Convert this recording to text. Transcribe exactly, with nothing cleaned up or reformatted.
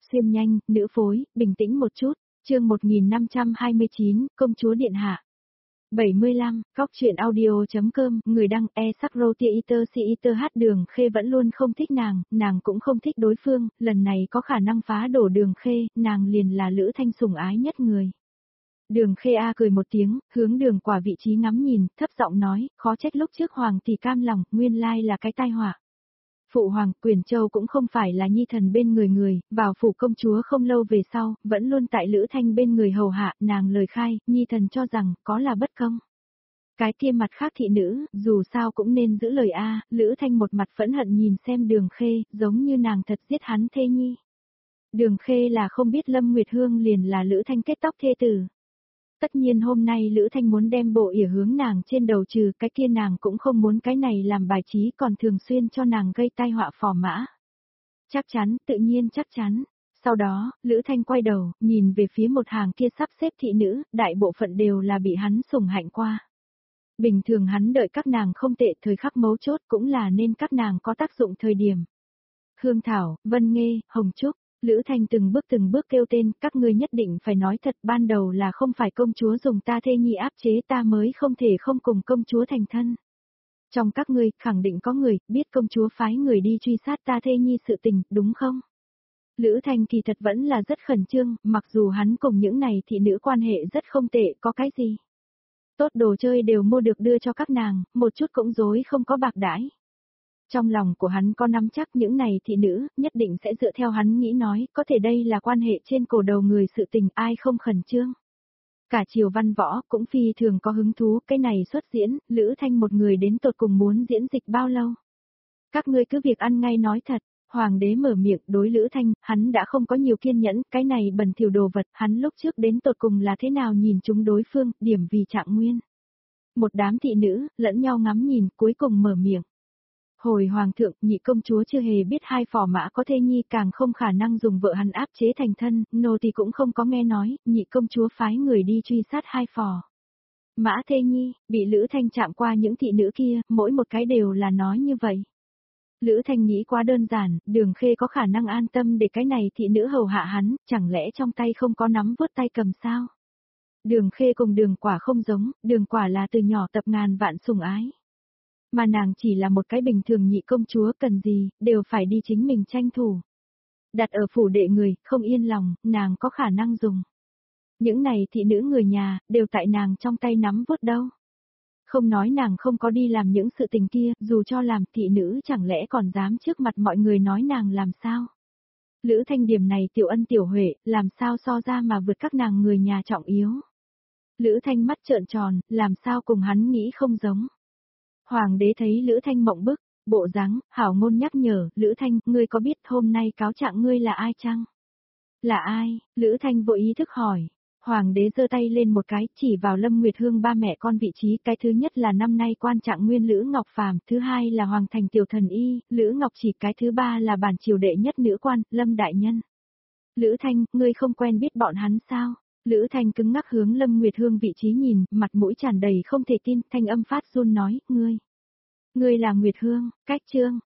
xuyên nhanh, nữ phối, bình tĩnh một chút, chương một nghìn năm trăm hai mươi chín, công chúa điện hạ. bảy mươi lăm, Cóc truyện audio.com, người đăng e sắc roti iter si iter hát Đường Khê vẫn luôn không thích nàng, nàng cũng không thích đối phương, lần này có khả năng phá đổ Đường Khê, nàng liền là Lữ Thanh sủng ái nhất người. Đường Khê A cười một tiếng, hướng Đường Quả vị trí ngắm nhìn, thấp giọng nói, khó trách lúc trước hoàng thì cam lòng, nguyên lai là cái tai họa. Phụ hoàng, Quyền Châu cũng không phải là nhi thần bên người người, vào phủ công chúa không lâu về sau, vẫn luôn tại Lữ Thanh bên người hầu hạ, nàng lời khai, nhi thần cho rằng, có là bất công. Cái kia mặt khác thị nữ, dù sao cũng nên giữ lời A, Lữ Thanh một mặt phẫn hận nhìn xem Đường Khê, giống như nàng thật giết hắn thê nhi. Đường Khê là không biết Lâm Nguyệt Hương liền là Lữ Thanh kết tóc thê tử. Tất nhiên hôm nay Lữ Thanh muốn đem bộ ỉa hướng nàng trên đầu trừ, cái kia nàng cũng không muốn cái này làm bài trí còn thường xuyên cho nàng gây tai họa phò mã. Chắc chắn, tự nhiên chắc chắn. Sau đó, Lữ Thanh quay đầu, nhìn về phía một hàng kia sắp xếp thị nữ, đại bộ phận đều là bị hắn sủng hạnh qua. Bình thường hắn đợi các nàng không tệ, thời khắc mấu chốt cũng là nên các nàng có tác dụng thời điểm. Hương Thảo, Vân Nghê, Hồng Trúc. Lữ Thanh từng bước từng bước kêu tên, các ngươi nhất định phải nói thật, ban đầu là không phải công chúa dùng ta thê nhi áp chế ta mới không thể không cùng công chúa thành thân. Trong các ngươi, khẳng định có người, biết công chúa phái người đi truy sát ta thê nhi sự tình, đúng không? Lữ Thanh kỳ thật vẫn là rất khẩn trương, mặc dù hắn cùng những này thị nữ quan hệ rất không tệ, có cái gì. Tốt đồ chơi đều mua được đưa cho các nàng, một chút cũng dối không có bạc đãi. Trong lòng của hắn có nắm chắc những này thị nữ, nhất định sẽ dựa theo hắn nghĩ nói, có thể đây là quan hệ trên cổ đầu người sự tình ai không khẩn trương. Cả triều văn võ cũng phi thường có hứng thú, cái này xuất diễn, Lữ Thanh một người đến tột cùng muốn diễn dịch bao lâu. Các ngươi cứ việc ăn ngay nói thật, hoàng đế mở miệng đối Lữ Thanh, hắn đã không có nhiều kiên nhẫn, cái này bẩn thỉu đồ vật, hắn lúc trước đến tột cùng là thế nào nhìn chúng đối phương, điểm vì trạng nguyên. Một đám thị nữ, lẫn nhau ngắm nhìn, cuối cùng mở miệng. Hồi hoàng thượng, nhị công chúa chưa hề biết hai phò mã có thê nhi, càng không khả năng dùng vợ hắn áp chế thành thân, nô thì cũng không có nghe nói, nhị công chúa phái người đi truy sát hai phò mã thê nhi, bị Lữ Thanh chạm qua những thị nữ kia, mỗi một cái đều là nói như vậy. Lữ Thanh nghĩ quá đơn giản, Đường Khê có khả năng an tâm để cái này thị nữ hầu hạ hắn, chẳng lẽ trong tay không có nắm vuốt tay cầm sao? Đường Khê cùng Đường Quả không giống, Đường Quả là từ nhỏ tập ngàn vạn sủng ái. Mà nàng chỉ là một cái bình thường nhị công chúa, cần gì, đều phải đi chính mình tranh thủ. Đặt ở phủ đệ người, không yên lòng, nàng có khả năng dùng. Những này thị nữ người nhà, đều tại nàng trong tay nắm vuốt đâu. Không nói nàng không có đi làm những sự tình kia, dù cho làm thị nữ chẳng lẽ còn dám trước mặt mọi người nói nàng làm sao. Lữ Thanh điểm này tiểu ân tiểu huệ, làm sao so ra mà vượt các nàng người nhà trọng yếu. Lữ Thanh mắt trợn tròn, làm sao cùng hắn nghĩ không giống. Hoàng đế thấy Lữ Thanh mộng bức, bộ dáng, hảo ngôn nhắc nhở, Lữ Thanh, ngươi có biết hôm nay cáo trạng ngươi là ai chăng? Là ai? Lữ Thanh vội ý thức hỏi. Hoàng đế giơ tay lên một cái, chỉ vào Lâm Nguyệt Hương ba mẹ con vị trí, cái thứ nhất là năm nay quan trạng nguyên Lữ Ngọc Phàm, thứ hai là Hoàng thành tiểu thần y, Lữ Ngọc Chỉ, cái thứ ba là bản triều đệ nhất nữ quan, Lâm Đại Nhân. Lữ Thanh, ngươi không quen biết bọn hắn sao? Lữ Thanh cứng ngắc hướng Lâm Nguyệt Hương vị trí nhìn, mặt mũi tràn đầy không thể tin, thanh âm phát run nói, ngươi. Ngươi là Nguyệt Hương, cách trương,